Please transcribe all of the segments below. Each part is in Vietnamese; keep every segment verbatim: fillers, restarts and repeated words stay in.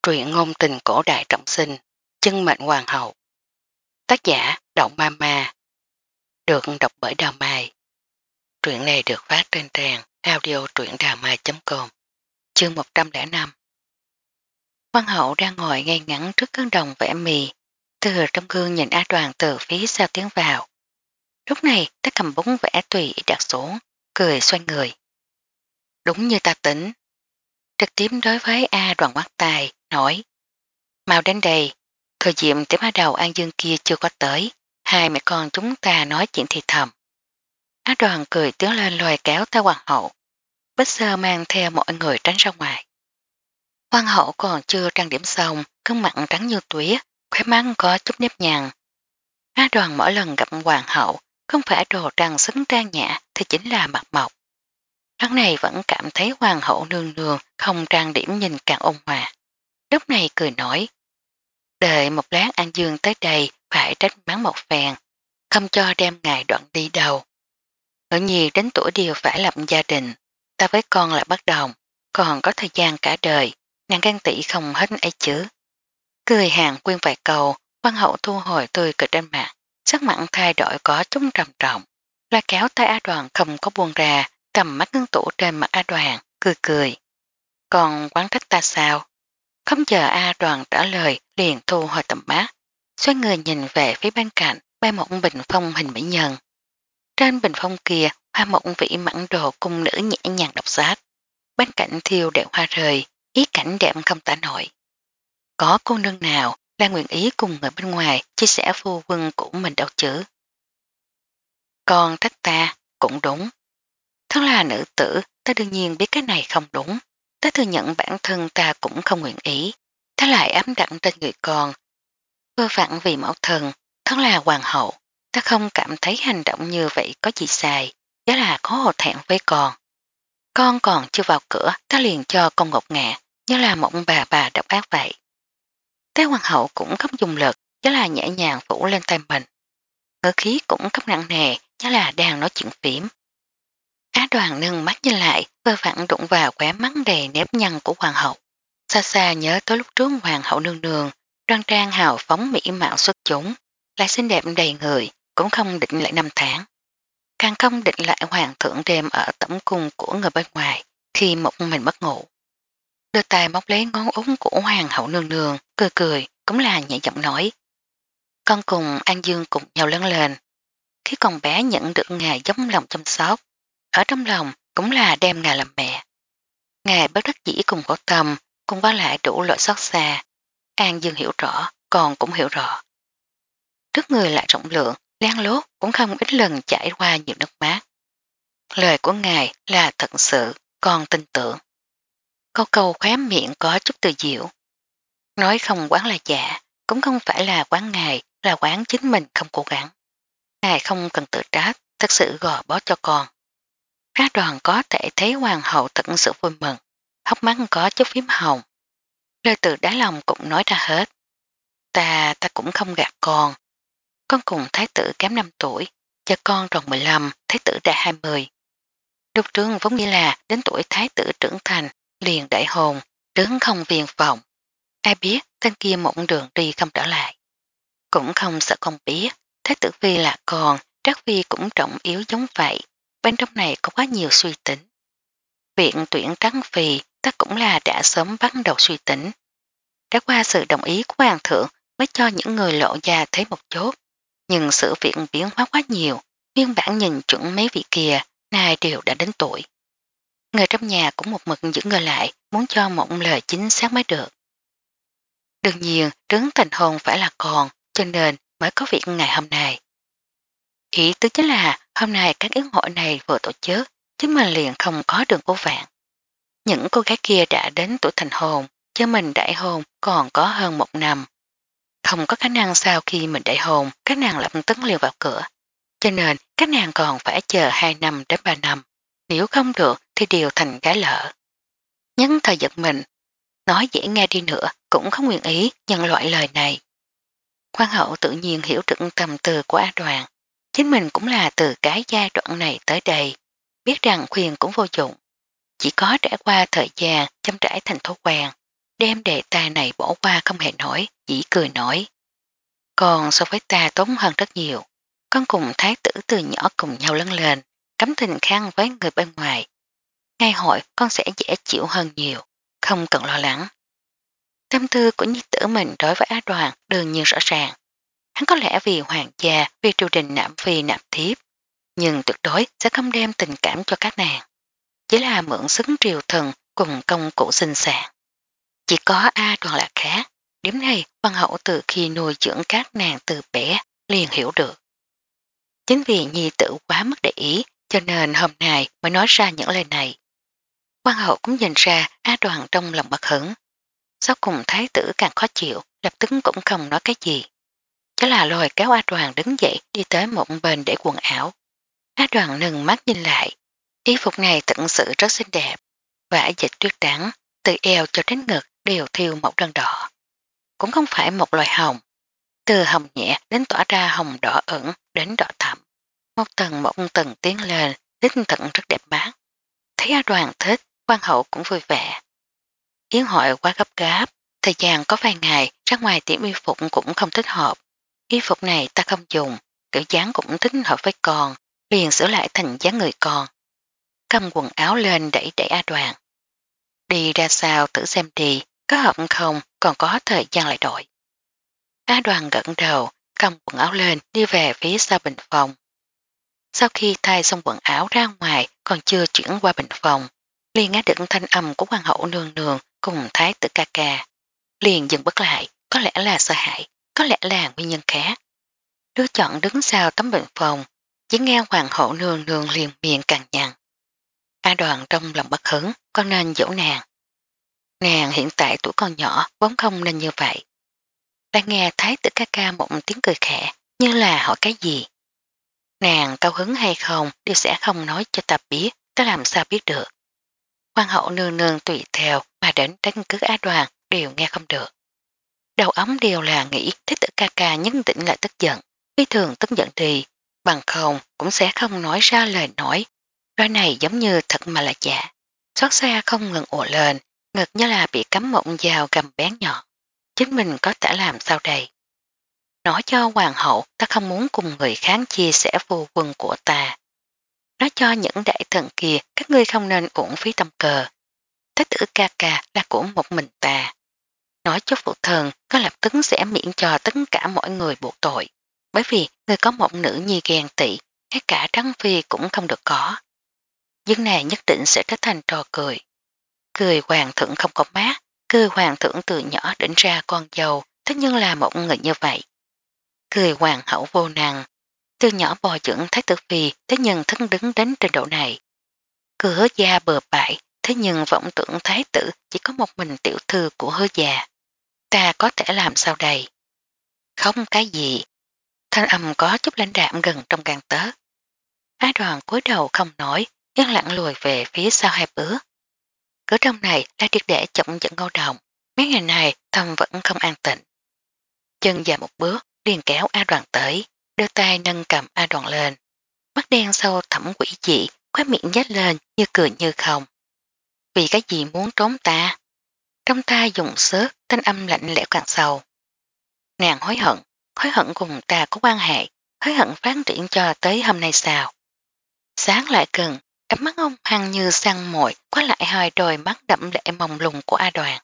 Truyện ngôn tình cổ đại trọng sinh, chân mệnh hoàng hậu. Tác giả Động Ma Ma. Được đọc bởi Đào Mai. Truyện này được phát trên trang audio truyệnđàmai chấm com. Chương một trăm lẻ năm. Hoàng hậu đang ngồi ngay ngắn trước cân đồng vẽ mì, từ trong gương nhìn A Đoàn từ phía sau tiến vào. Lúc này ta cầm bút vẽ tùy ý đặt xuống, cười xoay người. Đúng như ta tính. Trực tiếp đối với A Đoàn mắt tài, nói: mau đến đây, thời diệm tiểu ma đầu An Dương kia chưa có tới, hai mẹ con chúng ta nói chuyện thì thầm. Á Đoàn cười tiến lên lôi kéo tay hoàng hậu, Bích Sơ mang theo mọi người tránh ra ngoài. Hoàng hậu còn chưa trang điểm xong, gương mặt trắng như tuyết, khóe mắt có chút nếp nhăn. Á Đoàn mỗi lần gặp hoàng hậu, không phải đồ trang xứng trang nhã thì chính là mặt mộc. Lần này vẫn cảm thấy hoàng hậu nương nương không trang điểm nhìn càng ôn hòa. Lúc này cười nói: đợi một lát An Dương tới đây phải trách mắng một phèn, không cho đem ngài đoạn đi đâu. Ngỡ nhi đến tuổi đều phải lập gia đình, ta với con là bất đồng, còn có thời gian cả đời, nàng gan tị không hết ấy chứ. Cười hàng quyên vài câu, văn hậu thu hồi tươi cười trên mặt, sắc mặn thay đổi có chút trầm trọng, la kéo tay A Đoàn không có buông ra, cầm mắt ngưng tủ trên mặt A Đoàn, cười cười. Còn quán trách ta sao? Không chờ A Đoàn trả lời liền thu hồi tầm mắt, xoay người nhìn về phía bên cạnh bay một bình phong hình mỹ nhân. Trên bình phong kia hoa một vị mặn đồ cung nữ nhẹ nhàng đọc sách, bên cạnh thiêu đẹp hoa rơi, ý cảnh đẹp không tả nổi. Có cô nương nào là nguyện ý cùng người bên ngoài chia sẻ phu quân của mình đâu chứ? Còn trách ta cũng đúng. Thân là nữ tử, ta đương nhiên biết cái này không đúng. Ta thừa nhận bản thân ta cũng không nguyện ý. Ta lại ám đặt trên người con. Vơ vặn vì mẫu thần, thân là hoàng hậu. Ta không cảm thấy hành động như vậy có gì sai. Đó là có hổ thẹn với con. Con còn chưa vào cửa, ta liền cho con ngột ngạt, như là một bà bà độc ác vậy. Thế hoàng hậu cũng không dùng lực, đó là nhẹ nhàng phủ lên tay mình. Ngữ khí cũng không nặng nề, đó là đang nói chuyện phím. Á Đoàn nâng mắt nhìn lại, vơ vặn đụng vào khóe mắt đầy nếp nhăn của hoàng hậu. Xa xa nhớ tới lúc trước hoàng hậu nương nương, đoan trang hào phóng mỹ mạo xuất chúng, lại xinh đẹp đầy người, cũng không định lại năm tháng. Càng không định lại hoàng thượng đêm ở tẩm cung của người bên ngoài, khi một mình mất ngủ. Đưa tay móc lấy ngón úng của hoàng hậu nương nương, cười cười, cũng là nhẹ giọng nói. Con cùng An Dương cùng nhau lớn lên. Khi còn bé nhận được ngài giống lòng chăm sóc, ở trong lòng cũng là đem ngài làm mẹ. Ngài bất đắc dĩ cùng có tâm, cùng qua lại đủ loại xót xa. An Dương hiểu rõ, con cũng hiểu rõ. Trước người lại rộng lượng, lan lốt cũng không ít lần chảy qua nhiều nước mắt. Lời của ngài là thật sự, con tin tưởng. Câu câu khóe miệng có chút từ diệu. Nói không quán là giả, cũng không phải là quán ngài, là quán chính mình không cố gắng. Ngài không cần tự trách, thật sự gò bó cho con. Á Đoàn có thể thấy hoàng hậu thật sự vui mừng, hốc mắt có chút phím hồng. Lời từ đáy lòng cũng nói ra hết. Ta, ta cũng không gạt con. Con cùng thái tử kém năm tuổi, cho con tròn mười lăm, thái tử đã hai mươi. Lúc trước vốn nghĩa là đến tuổi thái tử trưởng thành, liền đại hồn, đứng không viên vọng. Ai biết tên kia một đường đi không trở lại. Cũng không sợ con biết, thái tử phi là con, trác phi cũng trọng yếu giống vậy. Bên trong này có quá nhiều suy tính. Viện tuyển trắng phi ta cũng là đã sớm bắt đầu suy tính. Đã qua sự đồng ý của hoàng thượng mới cho những người lộ ra thấy một chút. Nhưng sự việc biến hóa quá nhiều, nguyên bản nhìn chuẩn mấy vị kia, nay đều đã đến tuổi. Người trong nhà cũng một mực giữ người lại, muốn cho một lời chính xác mới được. Đương nhiên, trứng thành hôn phải là con, cho nên mới có việc ngày hôm nay. Ý tứ chính là hôm nay các yến hội này vừa tổ chức, chứ mình liền không có đường vô vạn. Những cô gái kia đã đến tuổi thành hôn, chứ mình đại hôn còn có hơn một năm. Không có khả năng sau khi mình đại hôn, các nàng lập tức liền vào cửa. Cho nên các nàng còn phải chờ hai năm đến ba năm. Nếu không được thì đều thành gái lỡ. Nhấn thời giật mình, nói dễ nghe đi nữa cũng không nguyện ý nhận loại lời này. Khoan hậu tự nhiên hiểu được tầm từ của A Đoàn. Chính mình cũng là từ cái giai đoạn này tới đây. Biết rằng khuyên cũng vô dụng. Chỉ có trải qua thời gian chăm trải thành thói quen. đem đề tài này bỏ qua không hề nổi, chỉ cười nói. Còn so với ta tốn hơn rất nhiều. Con cùng thái tử từ nhỏ cùng nhau lớn lên, cấm tình khăn với người bên ngoài. Ngay hội con sẽ dễ chịu hơn nhiều, không cần lo lắng. Tâm tư của nhi tử mình đối với Á Đoàn đương nhiên rõ ràng. Hắn có lẽ vì hoàng gia, vì triều đình nạp phi nạp thiếp, nhưng tuyệt đối sẽ không đem tình cảm cho các nàng. Chỉ là mượn xứng triều thần cùng công cụ sinh sản. Chỉ có A Đoàn là khác. Điểm này văn hậu từ khi nuôi dưỡng các nàng từ bé liền hiểu được. Chính vì nhi tử quá mất để ý cho nên hôm nay mới nói ra những lời này. Văn hậu cũng nhìn ra A Đoàn trong lòng bất hứng. Sau cùng thái tử càng khó chịu, lập tức cũng không nói cái gì. Chứ là lôi kéo A Đoàn đứng dậy đi tới một bên để quần áo. A Đoàn nâng mắt nhìn lại. Y phục này thật sự rất xinh đẹp. Vải dịch tuyết trắng, từ eo cho đến ngực đều thiêu một đơn đỏ. Cũng không phải một loại hồng. Từ hồng nhẹ đến tỏa ra hồng đỏ ẩn đến đỏ thẳm. Một tầng một tầng tiến lên, đích thận rất đẹp mắt. Thấy A Đoàn thích, quan hậu cũng vui vẻ. Yến hội quá gấp gáp, thời gian có vài ngày ra ngoài tiệm y phục cũng không thích hợp. Y phục này ta không dùng, kiểu dáng cũng thích hợp với con, liền sửa lại thành dáng người con. Cầm quần áo lên đẩy đẩy A Đoàn. Đi ra sao thử xem đi, có hợp không còn có thời gian lại đổi. A Đoàn gật đầu, cầm quần áo lên đi về phía sau bình phòng. Sau khi thay xong quần áo ra ngoài còn chưa chuyển qua bình phòng, liền nghe được thanh âm của hoàng hậu nương nương cùng thái tử ca ca. Liền dừng bước lại, có lẽ là sợ hãi, có lẽ là nguyên nhân khác. Đứa chọn đứng sau tấm bình phòng, chỉ nghe hoàng hậu nương nương liền miệng càng nhằn. A Đoàn trong lòng bất hứng, con nên dỗ nàng. Nàng hiện tại tuổi con nhỏ, vốn không nên như vậy. Đã nghe thái tử ca ca một tiếng cười khẽ, như là hỏi cái gì. Nàng cao hứng hay không đều sẽ không nói cho ta biết, ta làm sao biết được. Hoàng hậu nương nương tùy theo mà đến đánh cứ A Đoàn đều nghe không được. Đầu óc đều là nghĩ thích tử ca ca nhất định là tức giận, phi thường tức giận đi, bằng không cũng sẽ không nói ra lời nói. Loại này giống như thật mà là giả. Xót xa không ngừng ùa lên, ngực như là bị cắm một dao găm bén nhọn. Chính mình có thể làm sao đây? Nói cho hoàng hậu ta không muốn cùng người kháng chia sẻ vô quân của ta. Nói cho những đại thần kia các ngươi không nên uổng phí tâm cờ. Thích tử ca ca là của một mình ta. Nói cho phụ thần có lập tức sẽ miễn cho tất cả mọi người buộc tội. Bởi vì người có một nữ nhi ghen tị, ngay cả trắng phi cũng không được có. Dân này nhất định sẽ trở thành trò cười. Cười hoàng thượng không có mát, cười hoàng thượng từ nhỏ đỉnh ra con dâu, thế nhưng là một người như vậy. Cười hoàng hậu vô năng, từ nhỏ bò dưỡng thái tử phi thế nhưng thân đứng đến trình độ này. Cười hứa gia bừa bãi, thế nhưng vọng tưởng thái tử chỉ có một mình tiểu thư của hứa gia. Ta có thể làm sao đây? Không cái gì. Thanh âm có chút lãnh đạm gần trong gan tớ. Á Đoàn cúi đầu không nói, yên lặng lùi về phía sau hai bước. Cửa trong này là triệt để chậm dẫn Ngô Đồng. Mấy ngày này thầm vẫn không an tịnh. Chân dài một bước liền kéo A Đoàn tới, đưa tay nâng cầm A Đoàn lên. Mắt đen sâu thẳm quỷ dị, khóe miệng nhếch lên như cười như không. Vì cái gì muốn trốn ta? Trong tay dùng sớt, thanh âm lạnh lẽo càng sâu. Nàng hối hận, hối hận cùng ta có quan hệ, hối hận phát triển cho tới hôm nay sao? Sáng lại cần, cặp mắt ông hăng như săn mồi, có lại hai đôi mắt đậm lệ mông lung của A Đoàn.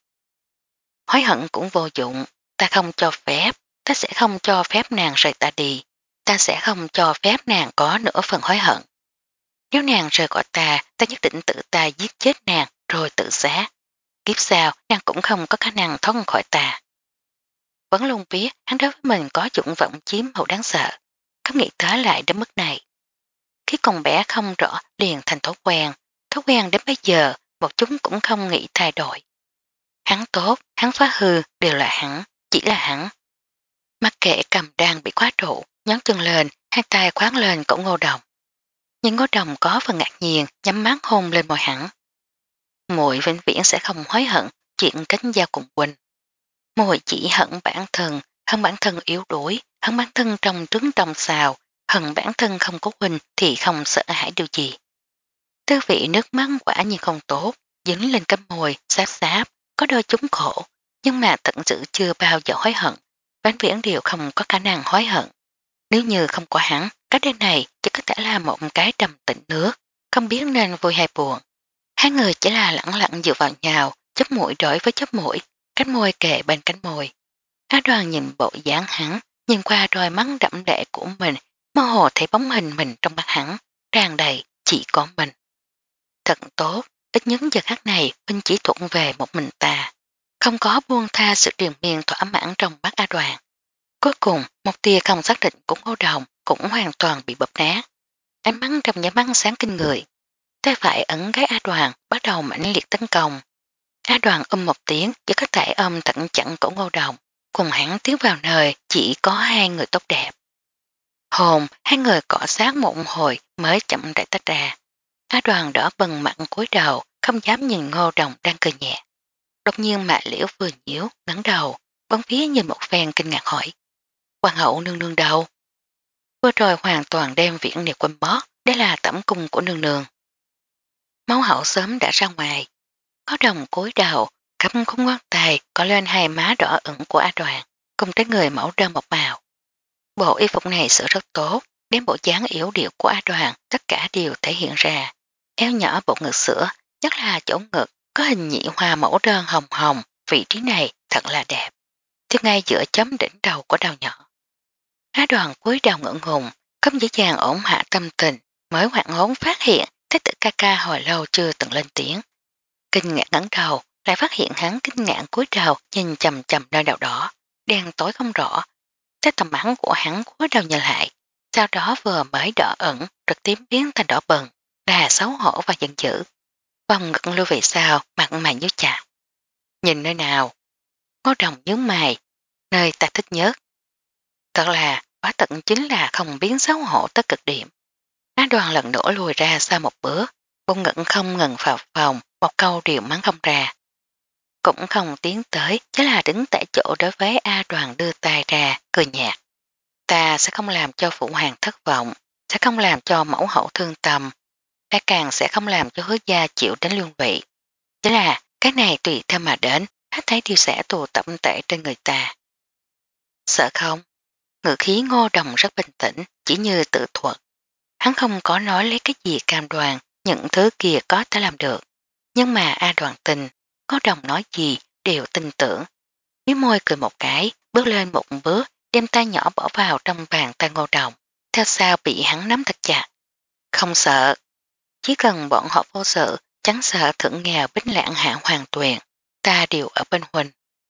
Hối hận cũng vô dụng, ta không cho phép, ta sẽ không cho phép nàng rời ta đi, ta sẽ không cho phép nàng có nửa phần hối hận. Nếu nàng rời khỏi ta, ta nhất định tự ta giết chết nàng rồi tự sát. Kiếp sau, nàng cũng không có khả năng thoát khỏi ta. Vẫn luôn biết hắn đối với mình có dụng vọng chiếm hữu đáng sợ, không nghĩ tới lại đến mức này. Khi còn bé không rõ liền thành thói quen, thói quen đến bây giờ một chúng cũng không nghĩ thay đổi. Hắn tốt, hắn phá hư đều là hắn, chỉ là hắn. Mặc kệ cầm đang bị khóa trụ, nhón chân lên, hai tay khoáng lên cổ Ngô Đồng. Nhưng Ngô Đồng có phần ngạc nhiên, nhắm mắt hôn lên môi hắn. Muội vĩnh viễn sẽ không hối hận chuyện cánh giao cùng huynh. Muội chỉ hận bản thân, hận bản thân yếu đuối, hận bản thân trong trứng trong xào, hận bản thân không có huynh thì không sợ hãi điều gì. Tư vị nước mắt quả nhiên không tốt, dính lên cánh môi, sáp sáp, có đôi chúng khổ, nhưng mà tận sự chưa bao giờ hối hận, vĩnh viễn đều không có khả năng hối hận. Nếu như không có hắn, cái đêm này chỉ có thể là một cái trầm tĩnh nước, không biết nên vui hay buồn. Hai người chỉ là lặng lặng dựa vào nhau, chóp mũi đối với chóp mũi, cánh môi kề bên cánh môi. Á Đoàn nhìn bộ dáng hắn, nhìn qua đôi mắt đẫm lệ của mình, mơ hồ thấy bóng hình mình trong mắt hắn, tràn đầy chỉ có mình. Thật tốt, ít nhất giờ khắc này Huynh chỉ thuận về một mình ta, không có buông tha sự triền miên thỏa mãn trong mắt A Đoàn. Cuối cùng, một tia không xác định của Ngô Đồng cũng hoàn toàn bị bập nát. Ánh mắt trong nháy mắt sáng kinh người. Tay phải ấn gái A Đoàn bắt đầu mãnh liệt tấn công. A Đoàn ôm một tiếng chỉ có thể ôm tận chặn cổ Ngô Đồng, cùng hắn tiến vào nơi chỉ có hai người tốt đẹp. Hồn, hai người cọ sát một hồi mới chậm rãi tách ra. A Đoàn đỏ bừng mặt cúi đầu, không dám nhìn Ngô Đồng đang cười nhẹ. Đột nhiên Mạ Liễu vừa nhíu, ngẩng đầu, bóng phía nhìn một phen kinh ngạc hỏi. Hoàng hậu nương nương đâu? Vừa rồi hoàn toàn đem viễn niệm quên bó, đây là tẩm cung của nương nương. Máu hậu sớm đã ra ngoài. Có Đồng cúi đầu, cắm khúc ngón tay có lên hai má đỏ ửng của A Đoàn, cùng tới người mẫu đơn một màu. Bộ y phục này sửa rất tốt, đem bộ dáng yếu điệu của A Đoàn tất cả đều thể hiện ra. Eo nhỏ bộ ngực sữa, nhất là chỗ ngực, có hình nhị hoa mẫu đơn hồng hồng, vị trí này thật là đẹp. Tiếp ngay giữa chấm đỉnh đầu của đầu nhỏ. Á Đoàn cúi đầu ngưỡng ngùng, không dễ dàng ổn hạ tâm tình, mới hoảng hốt phát hiện thấy tử ca ca hồi lâu chưa từng lên tiếng. Kinh ngạc ngẩng đầu, lại phát hiện hắn kinh ngạc cúi đầu nhìn chầm chầm nơi đầu đỏ, đen tối không rõ. Thấy tầm mắt của hắn cúi đầu nhìn lại, sau đó vừa mới đỏ ẩn, trực tiếp biến thành đỏ bừng, là xấu hổ và giận dữ. Vòng ngực lưu về sau, mặt mày nhíu chặt. Nhìn nơi nào? Ngô Đồng nhướng mày, nơi ta thích nhất. Thật là, quả tận chính là không biến xấu hổ tới cực điểm. Á Đoàn lần nữa lùi ra sau một bước, bông ngẩn không ngừng vào phòng, một câu điều mắng không ra. Cũng không tiến tới, chỉ là đứng tại chỗ đối với A Đoàn đưa tay ra, cười nhạt. Ta sẽ không làm cho phụ hoàng thất vọng, sẽ không làm cho mẫu hậu thương tâm, đã càng sẽ không làm cho hứa gia chịu đến lương vị. Chỉ là cái này tùy theo mà đến, hết thấy đều sẽ tù tập tệ trên người ta. Sợ không? Ngữ khí Ngô Đồng rất bình tĩnh, chỉ như tự thuật. Hắn không có nói lấy cái gì cam đoan, những thứ kia có thể làm được. Nhưng mà A Đoàn tình, Ngô Đồng nói gì đều tin tưởng. Miếng môi cười một cái, bước lên một bước, đem tay nhỏ bỏ vào trong bàn tay Ngô Đồng, theo sau bị hắn nắm thật chặt. Không sợ, chỉ cần bọn họ vô sự, chẳng sợ thượng nghèo bính lãng hạ hoàng tuyền, ta đều ở bên huynh.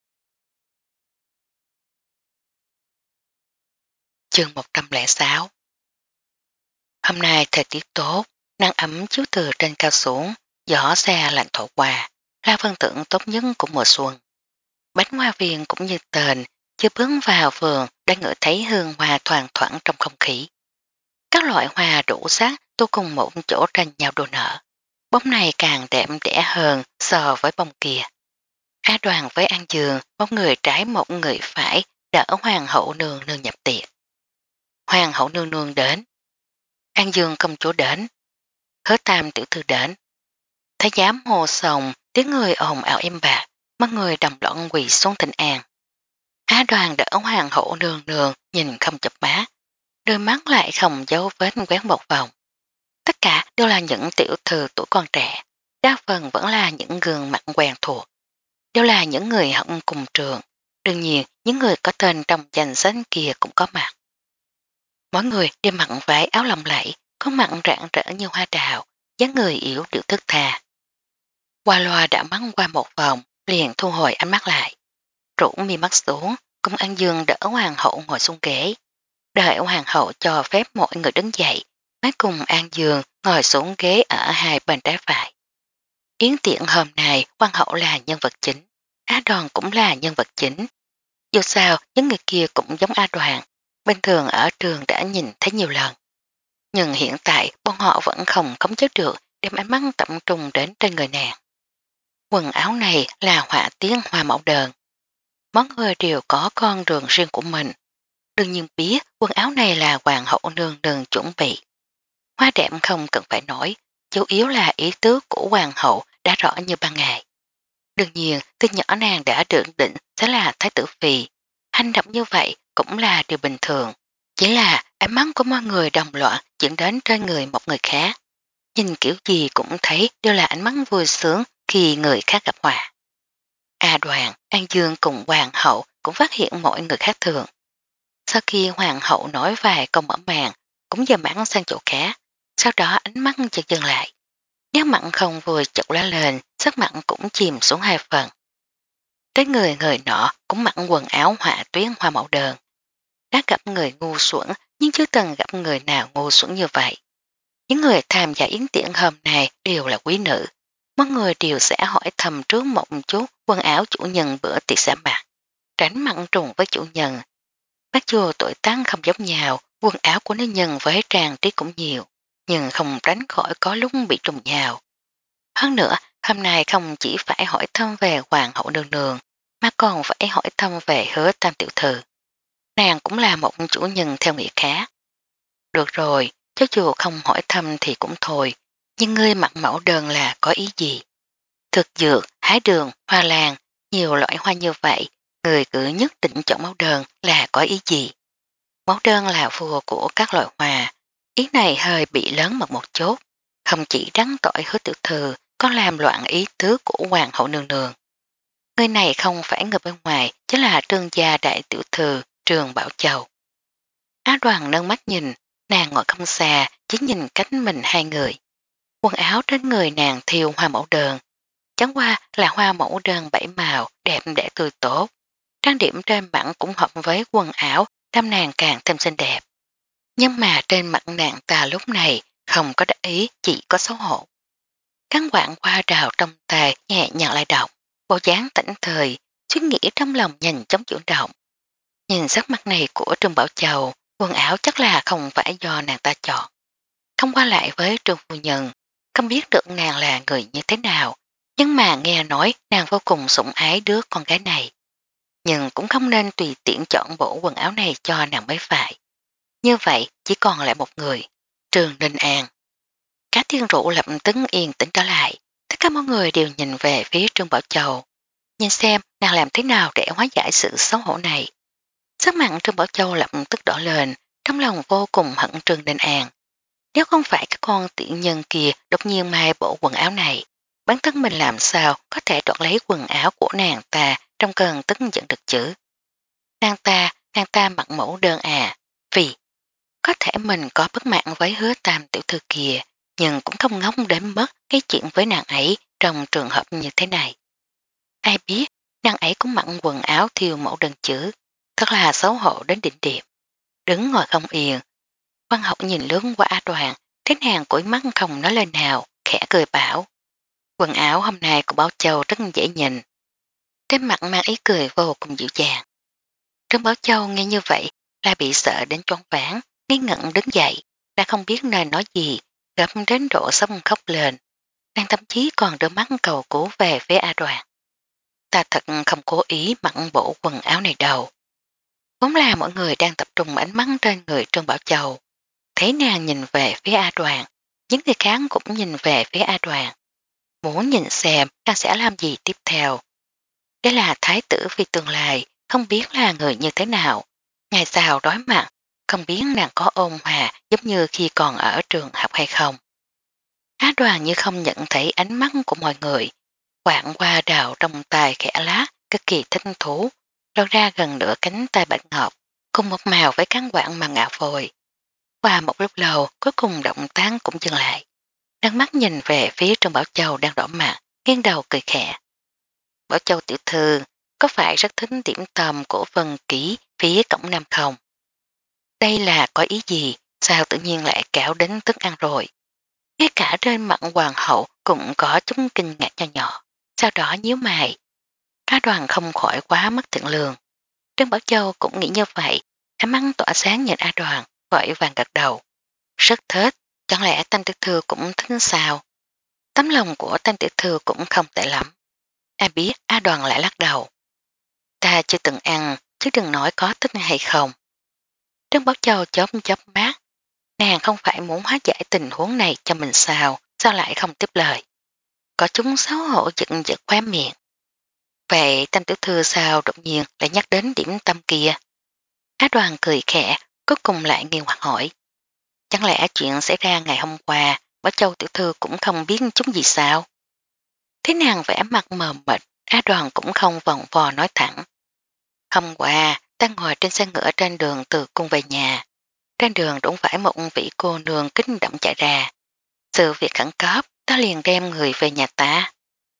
Chương một trăm lẻ sáu. Hôm nay thời tiết tốt, nắng ấm chiếu từ trên cao xuống, gió xe lạnh thổi qua, là phân tượng tốt nhất của mùa xuân. Bánh hoa viên cũng như tên, chưa bước vào vườn đã ngửi thấy hương hoa thoang thoảng trong không khí. Các loại hoa đủ sắc tô cùng một chỗ tranh nhau đua nở. Bông này càng đẹp đẽ hơn so với bông kia. Á Đoàn với An Dương, một người trái một người phải, đỡ hoàng hậu nương nương nhập tiệc. Hoàng hậu nương nương đến. An Dương công chúa đến. Hứa Tam tiểu thư đến. Thái giám hồ sồng, tiếng người ồn ào êm bạc, mọi người đồng loạn quỳ xuống thịnh an. Á Đoàn đỡ hoàng hậu nương nương nhìn không chập má, đôi mắt lại không giấu vết quét một vòng. Tất cả đều là những tiểu thư tuổi con trẻ, đa phần vẫn là những gương mặt quen thuộc, đều là những người học cùng trường, đương nhiên những người có tên trong danh sách kia cũng có mặt. Mỗi người đem mặn váy áo lồng lẫy, có mặn rạng rỡ như hoa đào, dáng người yếu điệu thức thà. Qua loa đã mắng qua một vòng, liền thu hồi ánh mắt lại, rủ mi mắt xuống, cùng An Dương đỡ hoàng hậu ngồi xuống ghế. Đợi hoàng hậu cho phép mọi người đứng dậy, mới cùng An Dương ngồi xuống ghế ở hai bên trái phải. Yến tiện hôm nay hoàng hậu là nhân vật chính, Á Đoàn cũng là nhân vật chính. Dù sao, những người kia cũng giống A Đoàn, bình thường ở trường đã nhìn thấy nhiều lần. Nhưng hiện tại bọn họ vẫn không khống chế được đem ánh mắt tập trung đến trên người nàng. Quần áo này là họa tiết hoa mẫu đơn. Mỗi người đều có con đường riêng của mình. Đương nhiên biết quần áo này là hoàng hậu nương nương chuẩn bị. Hoa đẹp không cần phải nói, chủ yếu là ý tứ của hoàng hậu đã rõ như ban ngày. Đương nhiên, từ nhỏ nàng đã được định sẽ là thái tử phi. Hành động như vậy cũng là điều bình thường. Chỉ là ánh mắt của mọi người đồng loạt chuyển đến trên người một người khác. Nhìn kiểu gì cũng thấy đều là ánh mắt vui sướng khi người khác gặp họa. A Đoàn, An Dương cùng hoàng hậu cũng phát hiện mọi người khác thường. Sau khi hoàng hậu nói vài câu mở màn, cũng giờ mặn sang chỗ khác, sau đó ánh mắt chợt dừng lại. Nếu mặn không vừa chợt lá lên, sắc mặn cũng chìm xuống hai phần. Đến người người nọ cũng mặc quần áo họa tuyến hoa mẫu đơn. Đã gặp người ngu xuẩn nhưng chưa từng gặp người nào ngu xuẩn như vậy. Những người tham gia yến tiệc hôm nay đều là quý nữ. Mọi người đều sẽ hỏi thầm trước một chút quần áo chủ nhân bữa tiệc sẽ mặc, tránh mặn trùng với chủ nhân. Mặc dù tuổi tác không giống nhau, quần áo của nữ nhân với trang trí cũng nhiều, nhưng không tránh khỏi có lúc bị trùng nhau. Hơn nữa, hôm nay không chỉ phải hỏi thăm về hoàng hậu nương nương, mà còn phải hỏi thăm về Hứa Tam tiểu thư. Nàng cũng là một chủ nhân theo nghĩa khác. Được rồi, cho dù không hỏi thăm thì cũng thôi, nhưng ngươi mặc mẫu đơn là có ý gì? Thực dược, hái đường, hoa lan, nhiều loại hoa như vậy, người cứ nhất định chọn mẫu đơn là có ý gì? Mẫu đơn là vua của các loại hoa, ý này hơi bị lớn mật một chút, không chỉ đắng tội Hứa tiểu thư, còn làm loạn ý tứ của hoàng hậu nương nương. Người này không phải người bên ngoài, chính là trương gia đại tiểu thư Trường Bảo Châu. Á Đoàn nâng mắt nhìn, nàng ngồi không xa, chỉ nhìn cánh mình hai người. Quần áo trên người nàng thiêu hoa mẫu đơn, chẳng qua là hoa mẫu đơn bảy màu, đẹp để tươi tốt. Trang điểm trên mặt cũng hợp với quần áo, làm nàng càng thêm xinh đẹp. Nhưng mà trên mặt nàng ta lúc này không có đắc ý, chỉ có xấu hổ. Cắn quạng hoa đào trong tay nhẹ nhàng lại động, bộ dáng tỉnh thời, suy nghĩ trong lòng nhanh chóng chuyển động. Nhìn sắc mặt này của Trương Bảo Châu, quần áo chắc là không phải do nàng ta chọn. Không qua lại với Trương Phu Nhân, không biết được nàng là người như thế nào, nhưng mà nghe nói nàng vô cùng sủng ái đứa con gái này. Nhưng cũng không nên tùy tiện chọn bộ quần áo này cho nàng mới phải. Như vậy chỉ còn lại một người, Trường Ninh An. Cá thiên rũ lập tức yên tĩnh trở lại, tất cả mọi người đều nhìn về phía Trương Bảo Châu, nhìn xem nàng làm thế nào để hóa giải sự xấu hổ này. Sắc mặn Trương Bảo Châu lập tức đỏ lên, trong lòng vô cùng hận Trương Ninh An. Nếu không phải các con tiện nhân kia đột nhiên mai bộ quần áo này, bản thân mình làm sao có thể đoạt lấy quần áo của nàng ta trong cơn tức giận được chứ. Nàng ta, nàng ta mặc mẫu đơn à, vì có thể mình có bất mãn với Hứa Tam tiểu thư kia, nhưng cũng không ngốc đến mất cái chuyện với nàng ấy trong trường hợp như thế này. Ai biết, nàng ấy cũng mặc quần áo thiêu mẫu đơn chứ, thật là xấu hổ đến đỉnh điểm. Đứng ngồi không yên, Văn Học nhìn lướt qua A Đoàn, thấy nàng cúi mắt không nói lời nào, khẽ cười bảo. Quần áo hôm nay của Bảo Châu rất dễ nhìn. Trên mặt mang ý cười vô cùng dịu dàng. Trương Bảo Châu nghe như vậy là bị sợ đến choáng váng, nghi ngẩn đứng dậy, đã không biết nên nói gì, gấp đến độ sắp khóc lên. Nàng thậm chí còn đưa mắt cầu cứu về phía A Đoàn. Ta thật không cố ý mặc bộ quần áo này đâu. Vốn là mọi người đang tập trung ánh mắt trên người Trương Bảo Châu. Thấy nàng nhìn về phía A Đoàn, những người khác cũng nhìn về phía A Đoàn. Muốn nhìn xem nàng sẽ làm gì tiếp theo. Đây là thái tử phi tương lai, không biết là người như thế nào. Ngày sau đối mặt, không biết nàng có ôn hòa giống như khi còn ở trường học hay không. Á Đoàn như không nhận thấy ánh mắt của mọi người. Quạng qua đào trong tay khẽ lá, cực kỳ thích thú, lộ ra gần nửa cánh tay bạch ngọc, cùng một màu với cán quạng mà ngạo phồi. Qua một lúc lâu, cuối cùng động tác cũng dừng lại. Đăng mắt nhìn về phía Trương Bảo Châu đang đỏ mặt, nghiêng đầu cười khẽ. Bảo Châu tiểu thư, có phải rất thích điểm tâm của Vân Ký phía cổng Nam không? Đây là có ý gì, sao tự nhiên lại kéo đến thức ăn rồi? Ngay cả trên mặt hoàng hậu cũng có chút kinh ngạc nhỏ nhỏ, sau đó nhíu mày. Cá Đoàn không khỏi quá mất thiện lương. Trương Bảo Châu cũng nghĩ như vậy, ánh mắt tỏa sáng nhìn A Đoàn, vội vàng gật đầu. Rất thích, chẳng lẽ Tam tiểu thư cũng thích sao? Tấm lòng của Tam tiểu thư cũng không tệ lắm. Ai biết A Đoàn lại lắc đầu. Ta chưa từng ăn, chứ đừng nói có thích hay không. Trương Bảo Châu chớp chớp mát. Nàng không phải muốn hóa giải tình huống này cho mình sao, sao lại không tiếp lời. Có chúng xấu hổ giận giật khóe miệng. Vậy Tam tiểu thư sao đột nhiên lại nhắc đến điểm tâm kia? Á Đoàn cười khẽ, cuối cùng lại nghi hoặc hỏi. Chẳng lẽ chuyện xảy ra ngày hôm qua, Bảo Châu tiểu thư cũng không biết chúng gì sao? Thế nàng vẽ mặt mờ mịt, Á Đoàn cũng không vòng vò nói thẳng. Hôm qua, ta ngồi trên xe ngựa trên đường từ cung về nhà. Trên đường đụng phải một vị cô nương kích động chạy ra. Sự việc khẩn cấp, ta liền đem người về nhà ta.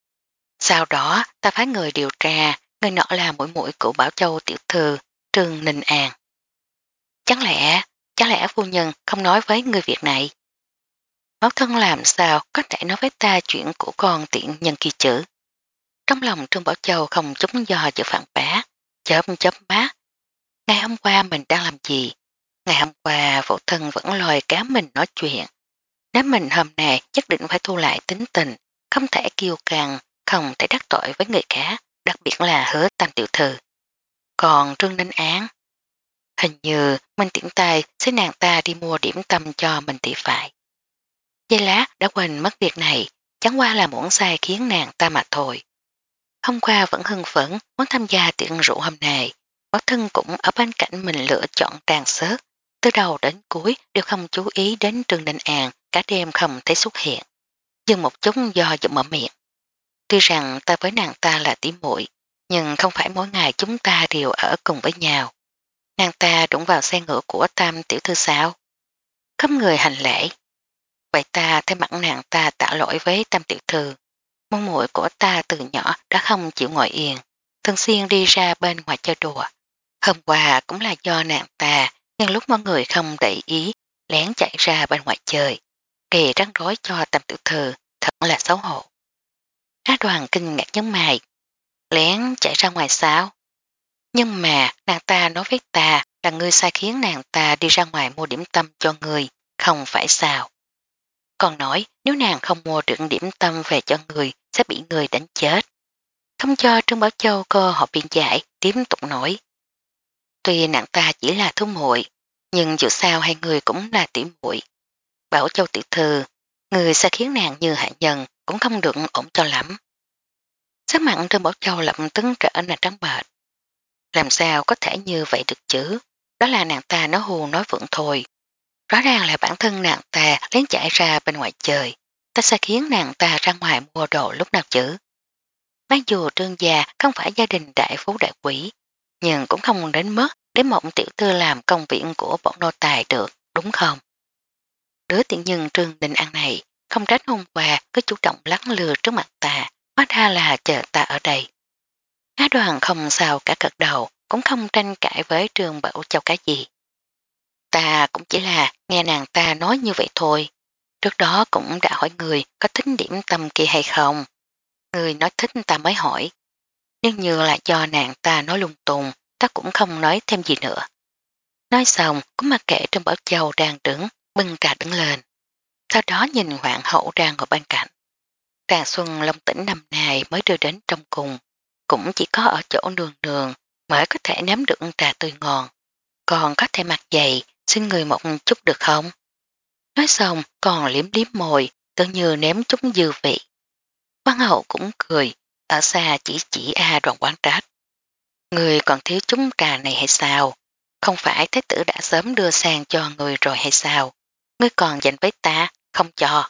Sau đó, ta phái người điều tra, người nọ là mũi mũi của Bảo Châu tiểu thư, Trương Ninh An. Chẳng lẽ, chẳng lẽ phu nhân không nói với người việc này? Mẫu thân làm sao có thể nói với ta chuyện của con tiện nhân kia chữ? Trong lòng Trương Bảo Châu không chút do dự phản bác, chớp chớp mắt. Ngày hôm qua mình đang làm gì? Ngày hôm qua phụ thân vẫn lòi cá mình nói chuyện. Nếu mình hôm nay nhất định phải thu lại tính tình, không thể kiêu căng, không thể đắc tội với người khác, đặc biệt là Hứa Tam tiểu thư. Còn Trương Ninh Án, hình như mình tiện tay sẽ nàng ta đi mua điểm tâm cho mình thì phải. Giây lát đã quên mất việc này, chẳng qua là muốn sai khiến nàng ta mà thôi. Hôm qua vẫn hưng phấn muốn tham gia tiệc rượu hôm nay, bảo thân cũng ở bên cạnh mình lựa chọn tràn sớt, từ đầu đến cuối đều không chú ý đến Trương Ninh An, cả đêm không thấy xuất hiện. Dừng một chút do dự mở miệng. Tuy rằng ta với nàng ta là tỉ muội, nhưng không phải mỗi ngày chúng ta đều ở cùng với nhau. Nàng ta đụng vào xe ngựa của Tam tiểu thư sao? Khắp người hành lễ. Vậy ta thay mặt nàng ta tạ lỗi với Tam tiểu thư. Môn muội của ta từ nhỏ đã không chịu ngồi yên, thường xuyên đi ra bên ngoài chơi đùa. Hôm qua cũng là do nàng ta, nhưng lúc mọi người không để ý, lén chạy ra bên ngoài chơi, gây rắn rối cho Tam tiểu thư, thật là xấu hổ. Á Đoàn kinh ngạc nhấn mày, lén chạy ra ngoài sao? Nhưng mà nàng ta nói với ta là ngươi sai khiến nàng ta đi ra ngoài mua điểm tâm cho ngươi, không phải sao? Còn nói nếu nàng không mua được điểm tâm về cho người sẽ bị người đánh chết. Không cho Trương Bảo Châu cơ hội biện giải, tiếp tục nói. Tuy nàng ta chỉ là thú muội, nhưng dù sao hai người cũng là tỉ muội. Bảo Châu tiểu thư, người sẽ khiến nàng như hạ nhân cũng không được ổn cho lắm. Sắc mặn Trương Bảo Châu lập tức trở nên trắng bệch. Làm sao có thể như vậy được chứ? Đó là nàng ta nói hù nói vượng thôi. Rõ ràng là bản thân nàng ta lén chạy ra bên ngoài chơi. Ta sẽ khiến nàng ta ra ngoài mua đồ lúc nào chứ? Mặc dù Trương gia không phải gia đình đại phú đại quý, nhưng cũng không đến mức để mộng tiểu thư làm công viện của bọn nô tài được, đúng không? Đứa tiện nhân Trương Đình An này không trách hôm qua cứ chủ động lắng lừa trước mặt ta, hóa ra là chờ ta ở đây. Á Đoàn không sao cả cật đầu, cũng không tranh cãi với Trương Bảo Châu cái gì. Ta cũng chỉ là nghe nàng ta nói như vậy thôi. Trước đó cũng đã hỏi người có tính điểm tâm kia hay không. Người nói thích ta mới hỏi. Nhưng như là do nàng ta nói lung tung, ta cũng không nói thêm gì nữa. Nói xong, cũng mặc kệ Trương Bảo Châu đang đứng, bưng trà đứng lên. Sau đó nhìn hoàng hậu đang ngồi bên cạnh. Trà xuân long tỉnh năm nay mới đưa đến trong cùng, cũng chỉ có ở chỗ nương nương mới có thể nếm được trà tươi ngon. Còn có thể mặc giày, xin người một chút được không? Nói xong còn liếm liếm môi, tự như ném chút dư vị. Quan hậu cũng cười, ở xa chỉ chỉ A Đoàn quán trách. Người còn thiếu chúng trà này hay sao? Không phải thái tử đã sớm đưa sang cho người rồi hay sao? Ngươi còn dành với ta, không cho.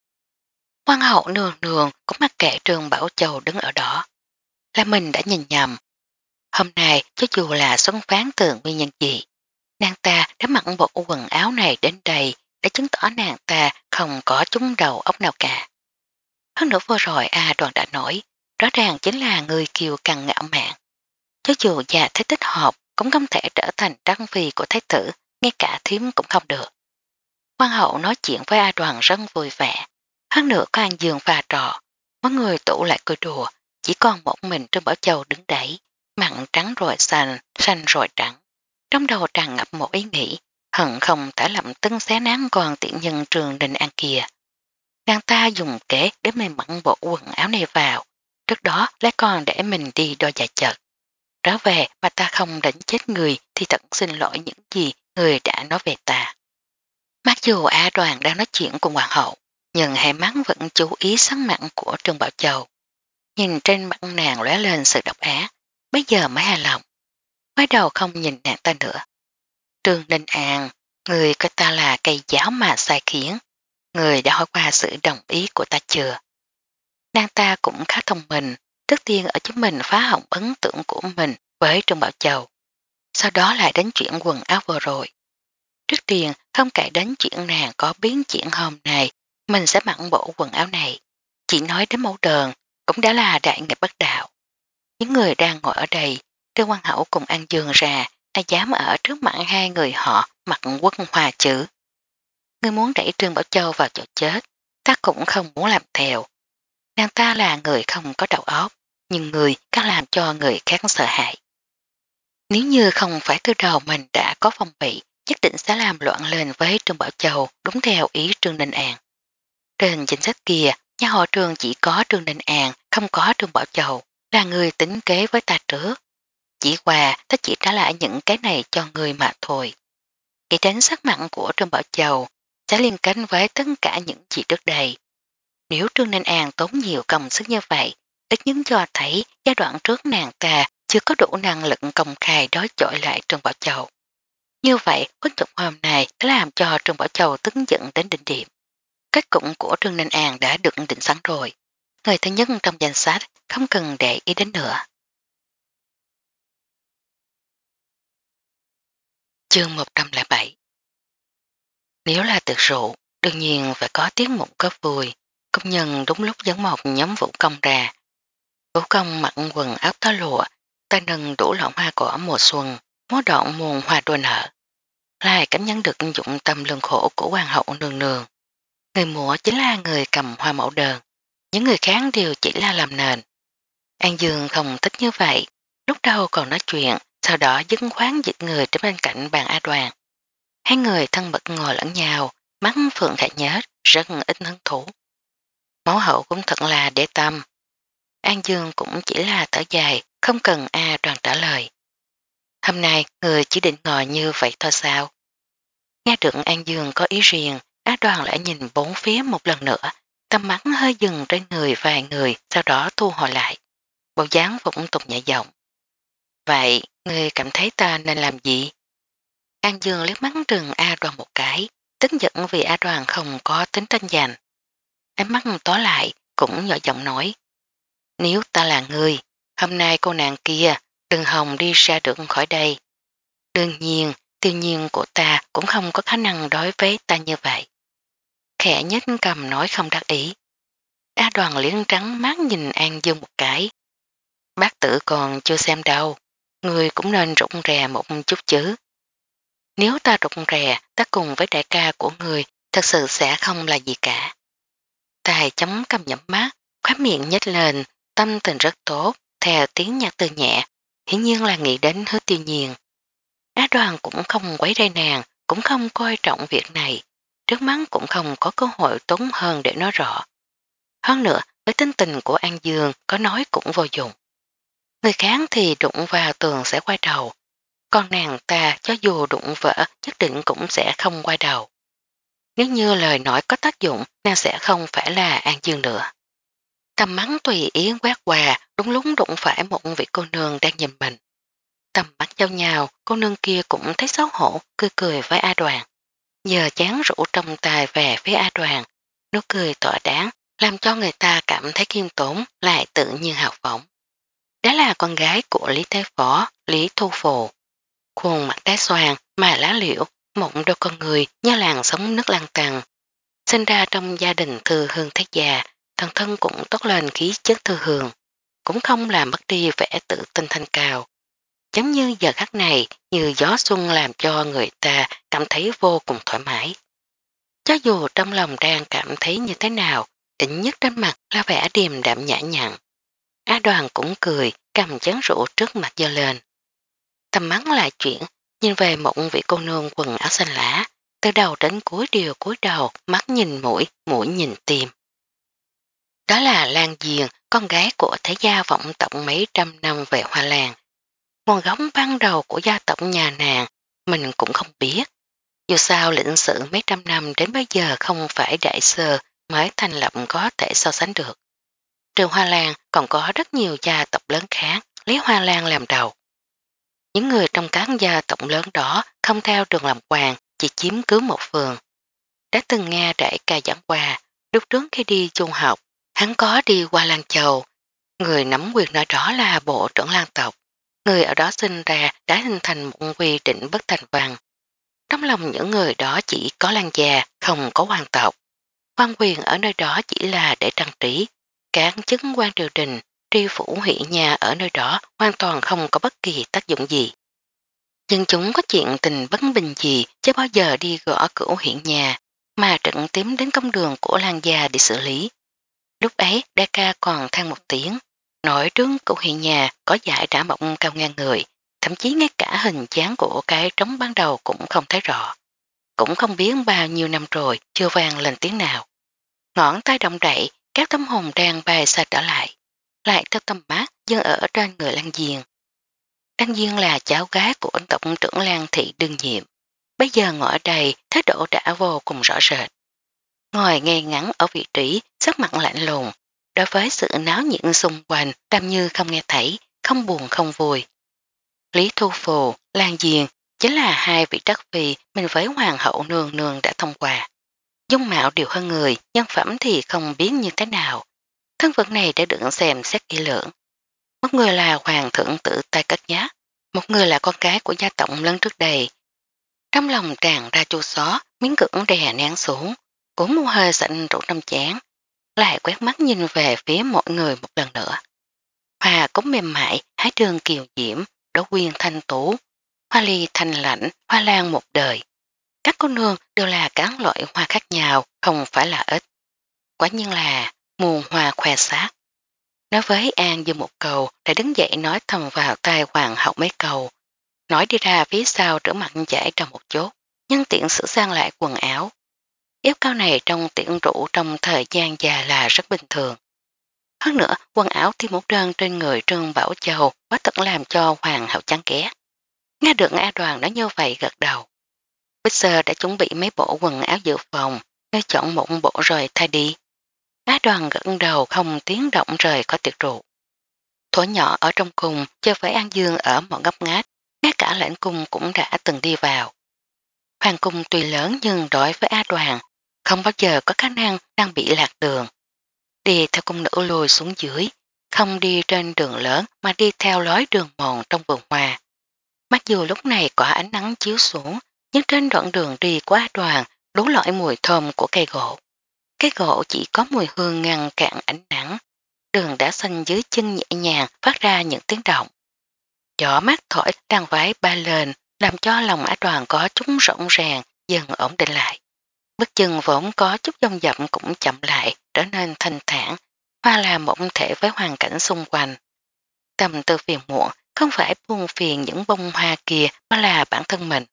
Quan hậu nương nương cũng mặc kệ Trương Bảo Châu đứng ở đó. Là mình đã nhìn nhầm. Hôm nay cho dù là xuân phán từ nguyên nhân gì, nàng ta đã mặc bộ quần áo này đến đây để chứng tỏ nàng ta không có chúng đầu óc nào cả. Hơn nữa vừa rồi A Đoàn đã nói, rõ ràng chính là người kiều căng ngạo mạn. Cho dù già thế tích hợp cũng không thể trở thành trăng phi của thái tử, ngay cả thím cũng không được. Quan hậu nói chuyện với A Đoàn rất vui vẻ. Hơn nữa có ăn giường pha trò, mọi người tụ lại cười đùa, chỉ còn một mình Trương Bảo Châu đứng đẩy, mặn trắng rồi xanh, xanh rồi trắng. Trong đầu tràn ngập một ý nghĩ, hận không thể lậm tưng xé nắng còn tiện nhân Trường Đình An kia. Nàng ta dùng kế để mình mặn bộ quần áo này vào, trước đó lại còn để mình đi đôi giày chật. Trở về mà ta không đánh chết người thì thật xin lỗi những gì người đã nói về ta. Mặc dù A Đoàn đang nói chuyện cùng hoàng hậu, nhưng hệ mắn vẫn chú ý sắc mặn của Trương Bảo Châu. nhìn trên mặt nàng lóe lên sự độc ác, bây giờ mới hài lòng. Quay đầu không nhìn nàng ta nữa. Trương Ninh An, người coi ta là cây giáo mà sai khiến, người đã hỏi qua sự đồng ý của ta chưa? Nàng ta cũng khá thông minh, trước tiên ở chúng mình phá hỏng ấn tượng của mình với Trương Bảo Châu. Sau đó lại đến chuyện quần áo vừa rồi. Trước tiên không kể đến chuyện nàng có biến chuyện hôm nay, mình sẽ mặc bộ quần áo này. Chỉ nói đến mẫu đơn, cũng đã là đại nghịch bất đạo. Những người đang ngồi ở đây, Trương Quan Hậu cùng An Dương ra, ai dám ở trước mặt hai người họ mặc quân hòa chữ. Người muốn đẩy Trương Bảo Châu vào chỗ chết, ta cũng không muốn làm theo. Nàng ta là người không có đầu óc, nhưng người có làm cho người khác sợ hãi. Nếu như không phải từ đầu mình đã có phong bị, nhất định sẽ làm loạn lên với Trương Bảo Châu đúng theo ý Trương Ninh An. Trên chính sách kia, nhà họ Trương chỉ có Trương Ninh An, không có Trương Bảo Châu, là người tính kế với ta trước. Chỉ qua ta chỉ trả lại những cái này cho người mà thôi. Nghĩ đến sắc mặn của Trương Bảo Châu sẽ liên kết với tất cả những gì trước đây. Nếu Trương Ninh An tốn nhiều công sức như vậy, ít nhất cho thấy giai đoạn trước nàng ta chưa có đủ năng lực công khai đối chọi lại Trương Bảo Châu. Như vậy, khuất chục hôm nay đã làm cho Trương Bảo Châu tức giận đến đỉnh điểm. Kết cục của Trương Ninh An đã được định sẵn rồi. Người thứ nhất trong danh sách không cần để ý đến nữa. Chương một trăm lẻ bảy. Nếu là tiệc rượu, đương nhiên phải có tiết mục có vui, công nhân đúng lúc dẫn một nhóm vũ công ra. Vũ công mặc quần áo tó lụa, tay nâng đủ lọn hoa cỏ mùa xuân, múa đoạn muôn hoa đua nở. Lại cảm nhận được dụng tâm lương khổ của hoàng hậu nương nương. Người múa chính là người cầm hoa mẫu đơn, những người khác đều chỉ là làm nền. An Dương không thích như vậy, lúc đầu còn nói chuyện, sau đó dứt khoáng dịch người đến bên cạnh bàn A Đoàn. Hai người thân mật ngồi lẫn nhau, mắt Phượng Khải nhết, rất ít hứng thú. Mẫu hậu cũng thật là để tâm. An Dương cũng chỉ là thở dài, không cần A Đoàn trả lời. Hôm nay người chỉ định ngồi như vậy thôi sao? Nghe được An Dương có ý riêng, A Đoàn lại nhìn bốn phía một lần nữa, tầm mắt hơi dừng trên người vài người, sau đó thu hồi lại. Bộ dáng vụng tục nhẹ giọng. Vậy, người cảm thấy ta nên làm gì? An Dương liếc mắt trừng A Đoàn một cái, tức giận vì A Đoàn không có tính tranh giành. Ánh mắt tối lại, cũng nhỏ giọng nói. Nếu ta là người, hôm nay cô nàng kia, đừng hòng đi ra được khỏi đây. Đương nhiên, tiêu nhiên của ta cũng không có khả năng đối với ta như vậy. Khẽ nhếch cầm nói không đắc ý. A Đoàn liếng trắng mắt nhìn An Dương một cái. Bác tử còn chưa xem đâu, người cũng nên rụng rè một chút chứ. Nếu ta rụng rè, ta cùng với đại ca của người thật sự sẽ không là gì cả. Tài chấm cầm nhắm mắt, khóa miệng nhếch lên, tâm tình rất tốt, theo tiếng nhạc từ nhẹ, hiển nhiên là nghĩ đến Hứa Tiêu Nhiên. Á Đoàn cũng không quấy rầy nàng, cũng không coi trọng việc này, trước mắt cũng không có cơ hội tốn hơn để nói rõ. Hơn nữa, với tính tình của An Dương có nói cũng vô dụng. Người khác thì đụng vào tường sẽ quay đầu, còn nàng ta cho dù đụng vỡ nhất định cũng sẽ không quay đầu. Nếu như lời nói có tác dụng, nàng sẽ không phải là An Dương nữa. Tầm mắt tùy ý quét qua, đúng lúc đụng phải một vị cô nương đang nhìn mình. Tầm mắt giao nhau, cô nương kia cũng thấy xấu hổ, cười cười với A Đoàn. Giờ chán rủ trong tay về phía A Đoàn, nó cười tỏa đáng, làm cho người ta cảm thấy khiêm tốn, lại tự nhiên hào phóng. Đó là con gái của Lý Thế Phó, Lý Thu Phù. Khuôn mặt đá xoàn, mà lá liễu, mộng đôi con người như làng sống nước lan tàn. Sinh ra trong gia đình thư hương thế già, thần thân cũng tốt lên khí chất thư hương, cũng không làm mất đi vẻ tự tin thanh cao. Giống như giờ khắc này, như gió xuân làm cho người ta cảm thấy vô cùng thoải mái. Cho dù trong lòng đang cảm thấy như thế nào, ít nhất trên mặt là vẻ điềm đạm nhã nhặn. Á Đoàn cũng cười, cầm chén rượu trước mặt giơ lên. Tầm mắt lại chuyển, nhìn về một vị cô nương quần áo xanh lá, từ đầu đến cuối đều cúi đầu, mắt nhìn mũi, mũi nhìn tim. Đó là Lan Diền, con gái của thế gia vọng tộc mấy trăm năm về Hoa Lan. Nguồn gốc ban đầu của gia tộc nhà nàng, mình cũng không biết. Dù sao lĩnh sử mấy trăm năm đến bây giờ không phải đại sơ mới thành lập có thể so sánh được. Trừ Hoa Lan còn có rất nhiều gia tộc lớn khác lấy Hoa Lan làm đầu. Những người trong các gia tộc lớn đó không theo đường làm quan, chỉ chiếm cứ một phường. Đã từng nghe trải ca giảng qua, lúc trước khi đi trung học, hắn có đi qua Lan Châu. Người nắm quyền nơi đó là bộ trưởng Lan tộc. Người ở đó sinh ra đã hình thành một quy định bất thành văn. Trong lòng những người đó chỉ có Lan gia, không có hoàng tộc. Quan quyền ở nơi đó chỉ là để trang trí. Các chức quan triều đình, tri phủ huyện nhà ở nơi đó hoàn toàn không có bất kỳ tác dụng gì. Nhưng chúng có chuyện tình bất bình gì chứ bao giờ đi gõ cửa huyện nhà mà trận tím đến công đường của Lan gia để xử lý. Lúc ấy đại ca còn than một tiếng, nổi trướng của huyện nhà có giải trả mộng cao ngang người, thậm chí ngay cả hình dáng của cái trống ban đầu cũng không thấy rõ. Cũng không biết bao nhiêu năm rồi chưa vang lên tiếng nào. Ngón tay động đậy, các tấm hồn đang bay xa trở lại, lại theo tầm mắt dừng ở trên người Lan Diên. Lan Diên là cháu gái của tổng trưởng Lan Thị đương nhiệm. Bây giờ ngồi ở đây thái độ đã vô cùng rõ rệt. Ngồi ngay ngắn ở vị trí, sắc mặt lạnh lùng, đối với sự náo nhiệt xung quanh làm như không nghe thấy, không buồn không vui. Lý Thu Phù, Lan Diên chính là hai vị trắc phi mình với hoàng hậu nương nương đã thông qua. Dung mạo đều hơn người, nhân phẩm thì không biết như thế nào. Thân phận này đã được xem xét kỹ lưỡng. Một người là hoàng thượng tự tay cất nhát, một người là con cái của gia tộc lớn trước đây. Trong lòng tràn ra chua xó, miếng cưỡng đè nén xuống, uống một hơi sạnh rượu trong chén, lại quét mắt nhìn về phía mọi người một lần nữa. Hoa cống mềm mại, hái trường kiều diễm, đỗ quyên thanh tú, hoa ly thanh lãnh, hoa lan một đời. Các cô nương đều là các loại hoa khác nhau, không phải là ít. Quả nhiên là muôn hoa khoe sát. Nói với An dư một câu, lại đứng dậy nói thầm vào tai hoàng hậu mấy câu. Nói đi ra phía sau rửa mặt chảy trong một chút, nhân tiện sửa sang lại quần áo. Ép cao này trong tiện rượu trong thời gian dài là rất bình thường. Hơn nữa, quần áo thì một đơn trên người Trương Bảo Châu quá thật làm cho hoàng hậu chán ghét. Nghe được A Đoàn nói như vậy gật đầu. Bích Sơ đã chuẩn bị mấy bộ quần áo dự phòng, nơi chọn một bộ rồi thay đi. A Đoàn gật đầu không tiếng động rời khỏi tiệc rượu. Thổ nhỏ ở trong cùng chơi với An Dương ở một góc ngách, ngay cả lãnh cung cũng đã từng đi vào. Hoàng cung tuy lớn nhưng đối với A Đoàn, không bao giờ có khả năng đang bị lạc đường. Đi theo cung nữ lùi xuống dưới, không đi trên đường lớn mà đi theo lối đường mòn trong vườn hoa. Mặc dù lúc này có ánh nắng chiếu xuống, nhưng trên đoạn đường đi của A Đoàn đủ loại mùi thơm của cây gỗ. Cây gỗ chỉ có mùi hương ngăn cạn ánh nắng, đường đá xanh dưới chân nhẹ nhàng phát ra những tiếng động. Gió mát thổi đang vái ba lên, làm cho lòng A Đoàn có chút rộng ràng, dần ổn định lại. Bước chân vốn có chút dông dậm cũng chậm lại, trở nên thanh thản, hoa là một thể với hoàn cảnh xung quanh. Tâm tư phiền muộn không phải buông phiền những bông hoa kia mà là bản thân mình.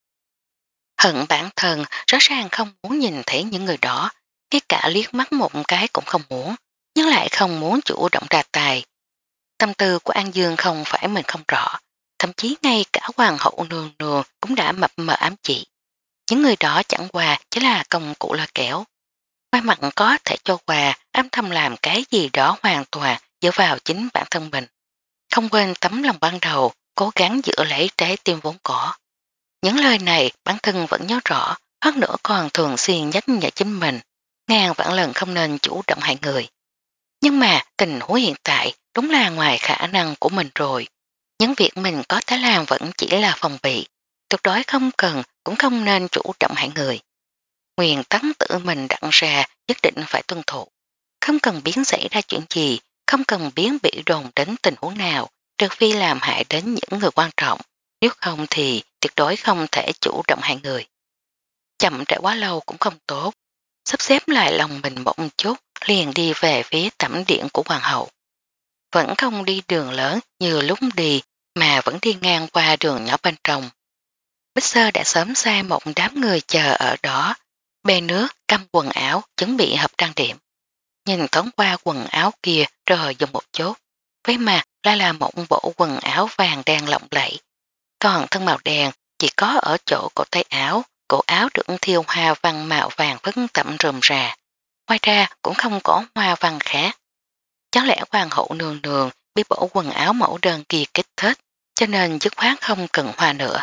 Hận bản thân rõ ràng không muốn nhìn thấy những người đó, ngay cả liếc mắt một cái cũng không muốn, nhưng lại không muốn chủ động ra tài. Tâm tư của An Dương không phải mình không rõ, thậm chí ngay cả hoàng hậu nương nương cũng đã mập mờ ám chỉ. Những người đó chẳng qua chỉ là công cụ lôi kéo. May mắn có thể cho quà, âm thầm làm cái gì đó hoàn toàn dựa vào chính bản thân mình. Không quên tấm lòng ban đầu, cố gắng giữ lấy trái tim vốn có. Những lời này bản thân vẫn nhớ rõ, hơn nữa còn thường xuyên nhắc nhở chính mình, ngàn vạn lần không nên chủ động hại người. Nhưng mà tình huống hiện tại đúng là ngoài khả năng của mình rồi. Những việc mình có thể làm vẫn chỉ là phòng bị, tuyệt đối không cần cũng không nên chủ động hại người. Nguyên tắc tự mình đặt ra nhất định phải tuân thủ. Không cần biến xảy ra chuyện gì, không cần biến bị đồn đến tình huống nào, trừ phi làm hại đến những người quan trọng, nếu không thì tuyệt đối không thể chủ động hại người. Chậm trải quá lâu cũng không tốt, sắp xếp lại lòng mình một chút, liền đi về phía tẩm điện của hoàng hậu. Vẫn không đi đường lớn như lúc đi, mà vẫn đi ngang qua đường nhỏ bên trong. Bích Sơ đã sớm sai một đám người chờ ở đó, bê nước, căm quần áo, chuẩn bị hợp trang điểm. Nhìn thoáng qua quần áo kia rồi dùng một chốt, với mặt lại là một bộ quần áo vàng đen lộng lẫy. Còn thân màu đen chỉ có ở chỗ cổ tay áo, cổ áo được thiêu hoa văn màu vàng phấn tẩm rườm rà. Ngoài ra cũng không có hoa văn khác. Chẳng lẽ hoàng hậu nương nương bị bộ quần áo mẫu đơn kia kích thích, cho nên dứt khoát không cần hoa nữa.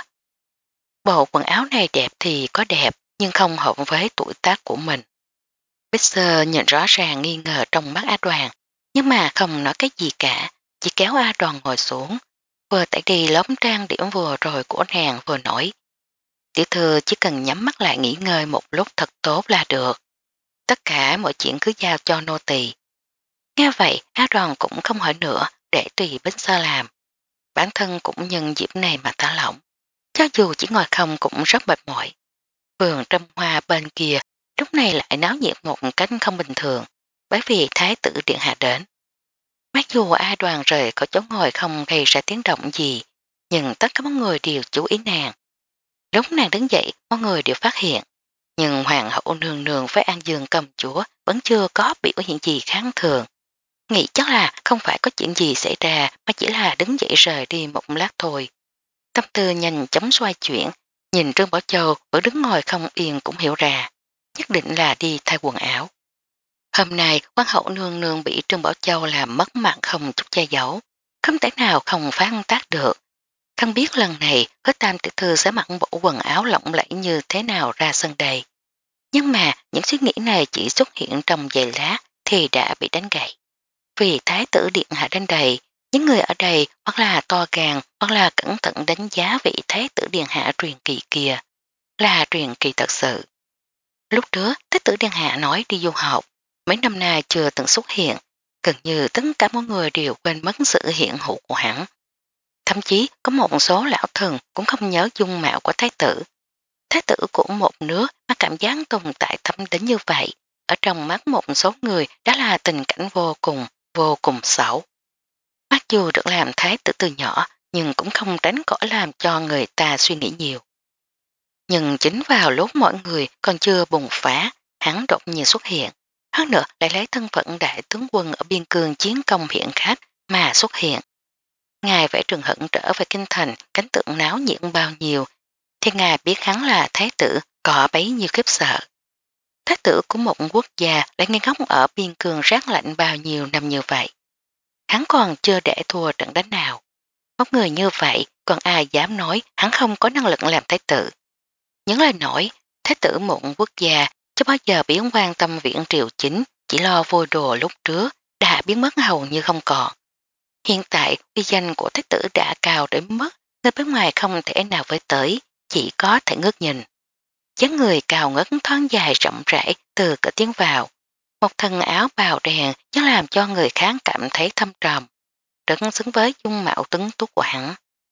Bộ quần áo này đẹp thì có đẹp, nhưng không hợp với tuổi tác của mình. Bixer nhìn rõ ràng nghi ngờ trong mắt A Đoàn, nhưng mà không nói cái gì cả, chỉ kéo A Đoàn ngồi xuống, vừa tẩy đi lóm trang điểm vừa rồi của nàng vừa nói. Tiểu thư chỉ cần nhắm mắt lại nghỉ ngơi một lúc thật tốt là được. Tất cả mọi chuyện cứ giao cho nô tỳ. Nghe vậy, A Đoàn cũng không hỏi nữa để tùy Bixer làm. Bản thân cũng nhân dịp này mà thả lỏng. Cho dù chỉ ngồi không cũng rất mệt mỏi. Vườn trăm hoa bên kia lúc này lại náo nhiệt một cách không bình thường, bởi vì thái tử điện hạ đến. Mặc dù A Đoàn rời có chỗ ngồi không gây ra tiếng động gì, nhưng tất cả mọi người đều chú ý nàng. Lúc nàng đứng dậy, mọi người đều phát hiện, nhưng hoàng hậu nương nương với An Dương công chúa vẫn chưa có biểu hiện gì kháng thường. Nghĩ chắc là không phải có chuyện gì xảy ra mà chỉ là đứng dậy rời đi một lát thôi. Tâm tư nhanh chóng xoay chuyển, nhìn Trương Bảo Châu vẫn đứng ngồi không yên cũng hiểu ra, nhất định là đi thay quần áo. Hôm nay hoàng hậu nương nương bị Trương Bảo Châu làm mất mặt không chút che giấu, không thể nào không phát tác được. Không biết lần này hứa tam tiểu thư sẽ mặc bộ quần áo lộng lẫy như thế nào ra sân đây. Nhưng mà những suy nghĩ này chỉ xuất hiện trong giây lát thì đã bị đánh gãy. Vì thái tử điện hạ đến đây, những người ở đây hoặc là to gan hoặc là cẩn thận đánh giá vị thái tử điện hạ truyền kỳ kia, là truyền kỳ thật sự. Lúc trước thái tử điện hạ nói đi du học, mấy năm nay chưa từng xuất hiện, gần như tất cả mọi người đều quên mất sự hiện hữu của hắn. Thậm chí có một số lão thần cũng không nhớ dung mạo của thái tử. Thái tử của một nước mà cảm giác tồn tại thâm đến như vậy, ở trong mắt một số người đó là tình cảnh vô cùng, vô cùng xấu. Mặc dù được làm thái tử từ nhỏ, nhưng cũng không tránh khỏi làm cho người ta suy nghĩ nhiều. Nhưng chính vào lúc mọi người còn chưa bùng phá, hắn đột nhiên xuất hiện. Hơn nữa lại lấy thân phận đại tướng quân ở biên cương chiến công hiện khách mà xuất hiện. Ngài vẽ Trường Hận trở về kinh thành, cánh tượng náo nhiệt bao nhiêu, thì ngài biết hắn là thái tử có bấy nhiêu khiếp sợ. Thái tử của một quốc gia lại ngay ngốc ở biên cương rát lạnh bao nhiêu năm như vậy. Hắn còn chưa để thua trận đánh nào. Một người như vậy còn ai dám nói hắn không có năng lực làm thái tử. Những lời nói thái tử một quốc gia chưa bao giờ biến quan tâm viện triều chính, chỉ lo vô đồ lúc trước đã biến mất hầu như không còn. Hiện tại uy danh của thái tử đã cao đến mức người bên ngoài không thể nào với tới, chỉ có thể ngước nhìn. Dáng người cao ngất thoáng dài rộng rãi từ cửa tiến vào. Một thân áo bào đèn chắc làm cho người khác cảm thấy thâm trầm, rất xứng với dung mạo tuấn tú của hắn.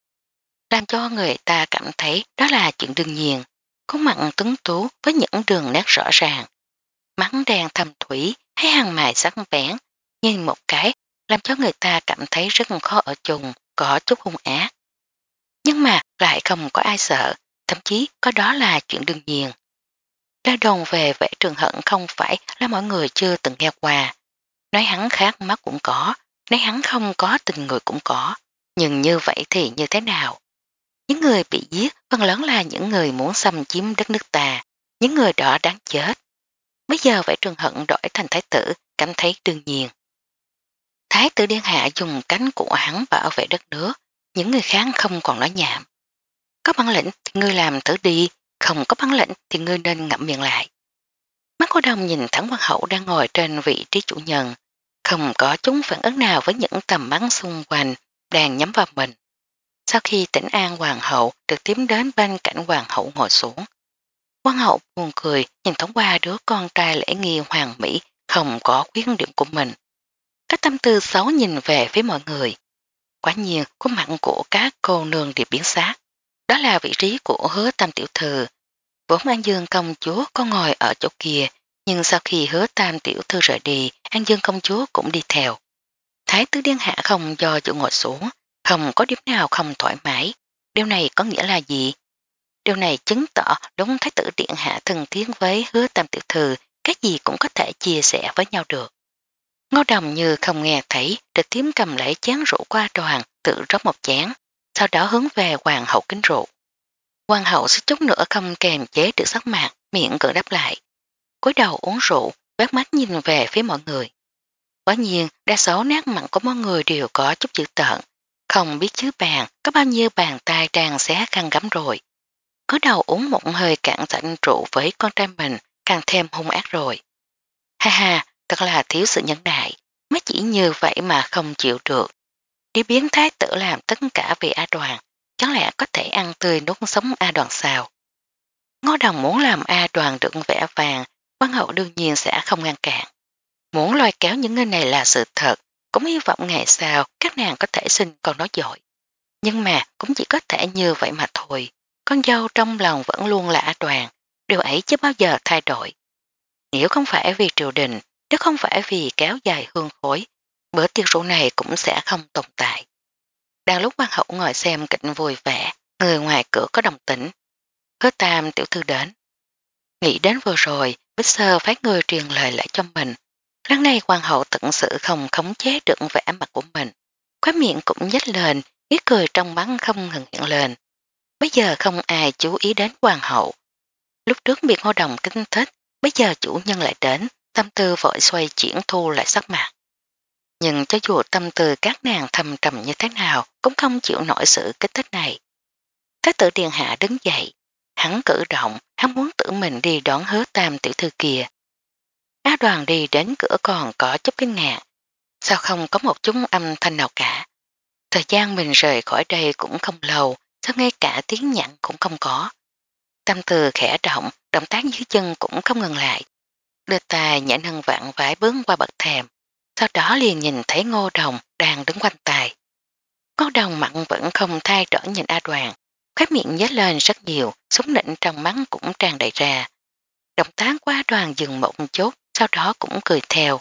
Làm cho người ta cảm thấy đó là chuyện đương nhiên, có mặt tuấn tú với những đường nét rõ ràng. Mắt đen thâm thủy hay hàng mài sắc bén, nhìn một cái làm cho người ta cảm thấy rất khó ở chung, có chút hung ác. Nhưng mà lại không có ai sợ, thậm chí có đó là chuyện đương nhiên. Lời đồn về vẻ Trường Hận không phải là mọi người chưa từng nghe qua. Nói hắn khác mắt cũng có, nói hắn không có tình người cũng có. Nhưng như vậy thì như thế nào? Những người bị giết phần lớn là những người muốn xâm chiếm đất nước ta, những người đó đáng chết. Bây giờ vẻ Trường Hận đổi thành thái tử, cảm thấy đương nhiên. Thái tử Điện Hạ dùng cánh của hắn bảo vệ đất nước, những người khác không còn nói nhảm. Có bản lĩnh thì ngươi làm thử đi, không có bản lĩnh thì ngươi nên ngậm miệng lại. Mắt cô đồng nhìn thẳng hoàng hậu đang ngồi trên vị trí chủ nhân, không có chúng phản ứng nào với những tầm bắn xung quanh đang nhắm vào mình. Sau khi tỉnh an hoàng hậu được tiến đến bên cạnh hoàng hậu ngồi xuống, hoàng hậu buồn cười nhìn thoáng qua đứa con trai lễ nghi hoàng mỹ không có khuyết điểm của mình. Các tâm tư xấu nhìn về phía mọi người. Quả nhiên khuôn mặt của các cô nương đều biến xác. Đó là vị trí của Hứa Tam tiểu thư. Vốn An Dương công chúa có ngồi ở chỗ kia, nhưng sau khi Hứa Tam tiểu thư rời đi, An Dương công chúa cũng đi theo. Thái tử Điện Hạ không do chỗ ngồi xuống, không có điểm nào không thoải mái. Điều này có nghĩa là gì? Điều này chứng tỏ đúng Thái tử Điện Hạ thân thiết với Hứa Tam tiểu thư, cái gì cũng có thể chia sẻ với nhau được. Ngô Đồng như không nghe thấy, trực tiếp cầm lấy chén rượu qua đoàn, tự rót một chén, sau đó hướng về hoàng hậu kính rượu. Hoàng hậu suýt chút nữa không kềm chế được sắc mặt, miệng cự đáp lại. Cúi đầu uống rượu, bác mắt nhìn về phía mọi người. Quả nhiên, đa số nét mặt của mọi người đều có chút dữ tợn, không biết dưới bàn có bao nhiêu bàn tay đang xé khăn gấm rồi. Có đầu uống một hơi cạn sạch rượu với con trai mình, càng thêm hung ác rồi. Ha ha, thật là thiếu sự nhẫn nại, mới chỉ như vậy mà không chịu được. Đi biến thái tử làm tất cả vì A Đoàn, chẳng lẽ có thể ăn tươi nuốt sống A Đoàn sao? Ngô Đồng muốn làm A Đoàn được vẻ vàng, quan hậu đương nhiên sẽ không ngăn cản. Muốn lôi kéo những người này là sự thật, cũng hy vọng ngày sau các nàng có thể sinh con nói dội. Nhưng mà cũng chỉ có thể như vậy mà thôi. Con dâu trong lòng vẫn luôn là A Đoàn, điều ấy chứ bao giờ thay đổi. Nếu không phải vì triều đình, nếu không phải vì kéo dài hương khối, bữa tiệc rượu này cũng sẽ không tồn tại. Đang lúc quan hậu ngồi xem kịch vui vẻ, người ngoài cửa có đồng tĩnh. Hứa Tam tiểu thư đến. Nghĩ đến vừa rồi, Bích Sơ phái người truyền lời lại cho mình. Lần này hoàng hậu tận sự không khống chế được vẻ mặt của mình. Khóe miệng cũng nhếch lên, ý cười trong mắt không ngừng hiện lên. Bây giờ không ai chú ý đến hoàng hậu. Lúc trước bị Ngô Đồng kinh thích, bây giờ chủ nhân lại đến, tâm tư vội xoay chuyển thu lại sắc mặt. Nhưng cho dù tâm tư các nàng thầm trầm như thế nào cũng không chịu nổi sự kích thích này. Thái tử điện hạ đứng dậy, hắn cử động, hắn muốn tự mình đi đón Hứa Tam tiểu thư kia. Á Đoàn đi đến cửa còn có chút kinh ngạc, sao không có một chút âm thanh nào cả. Thời gian mình rời khỏi đây cũng không lâu, sao ngay cả tiếng nhặn cũng không có. Tâm tư khẽ động, động tác dưới chân cũng không ngừng lại. Đưa tay nhảy nâng vạn vải bướng qua bậc thềm, sau đó liền nhìn thấy Ngô Đồng đang đứng quanh tài. Ngô Đồng mặn vẫn không thay đổi nhìn A Đoàn, khóe miệng nhếch lên rất nhiều, súng nịnh trong mắt cũng tràn đầy ra. Động tác của A Đoàn dừng một chút, sau đó cũng cười theo.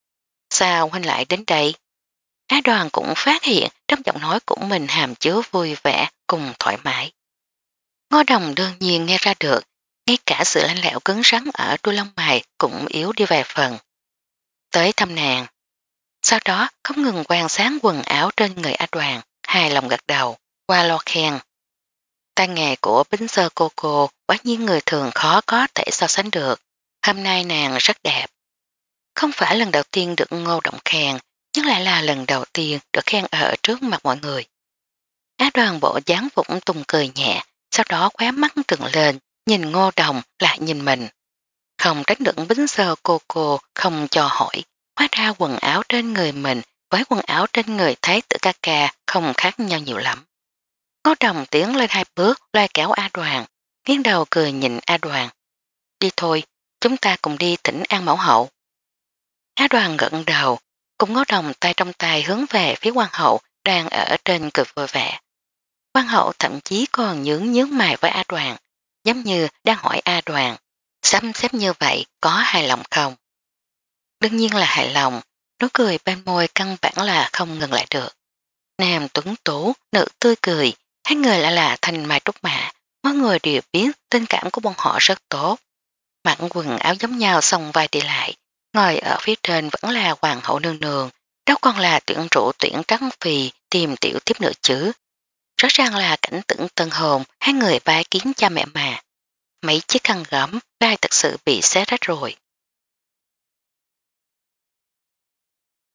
Sao huynh lại đến đây? Á Đoàn cũng phát hiện trong giọng nói của mình hàm chứa vui vẻ cùng thoải mái. Ngô Đồng đương nhiên nghe ra được, ngay cả sự lạnh lẽo cứng rắn ở đuôi lông mày cũng yếu đi vài phần. Tới thăm nàng. Sau đó không ngừng quan sát quần áo trên người A Đoàn, hài lòng gật đầu, qua lo khen. Tay nghề của Bính Sơ cô cô quả nhiên người thường khó có thể so sánh được. Hôm nay nàng rất đẹp. Không phải lần đầu tiên được Ngô Động khen, nhưng lại là lần đầu tiên được khen ở trước mặt mọi người. Á Đoàn bộ dáng vũng tung cười nhẹ, sau đó khóe mắt trừng lên, nhìn Ngô Đồng lại nhìn mình. Không tránh được Bính Sơ cô cô không cho hỏi, hóa ra quần áo trên người mình với quần áo trên người Thái tử ca ca không khác nhau nhiều lắm. Ngô Đồng tiến lên hai bước loay kéo A Đoàn, nghiêng đầu cười nhìn A Đoàn. Đi thôi, chúng ta cùng đi thỉnh An Mẫu Hậu. Á Đoàn gật đầu, cùng Ngô Đồng tay trong tay hướng về phía quan hậu đang ở trên cực vui vẻ. Quan hậu thậm chí còn nhướng nhướng mày với A Đoàn, giống như đang hỏi A Đoàn, sắp xếp như vậy có hài lòng không? Đương nhiên là hài lòng, nụ cười bên môi căn bản là không ngừng lại được. Nam tuấn tú, nữ tươi cười, hai người lại là thanh mai trúc mã, mọi người đều biết tình cảm của bọn họ rất tốt. Mặc quần áo giống nhau xong vai đi lại, ngồi ở phía trên vẫn là hoàng hậu nương nương, đâu còn là tuyển rượu tuyển trắng phì tìm tiểu tiếp nữa chứ. Rõ ràng là cảnh tượng tân hồn, hai người bái kiến cha mẹ mà. Mấy chiếc khăn gấm, vai thật sự bị xé rách rồi.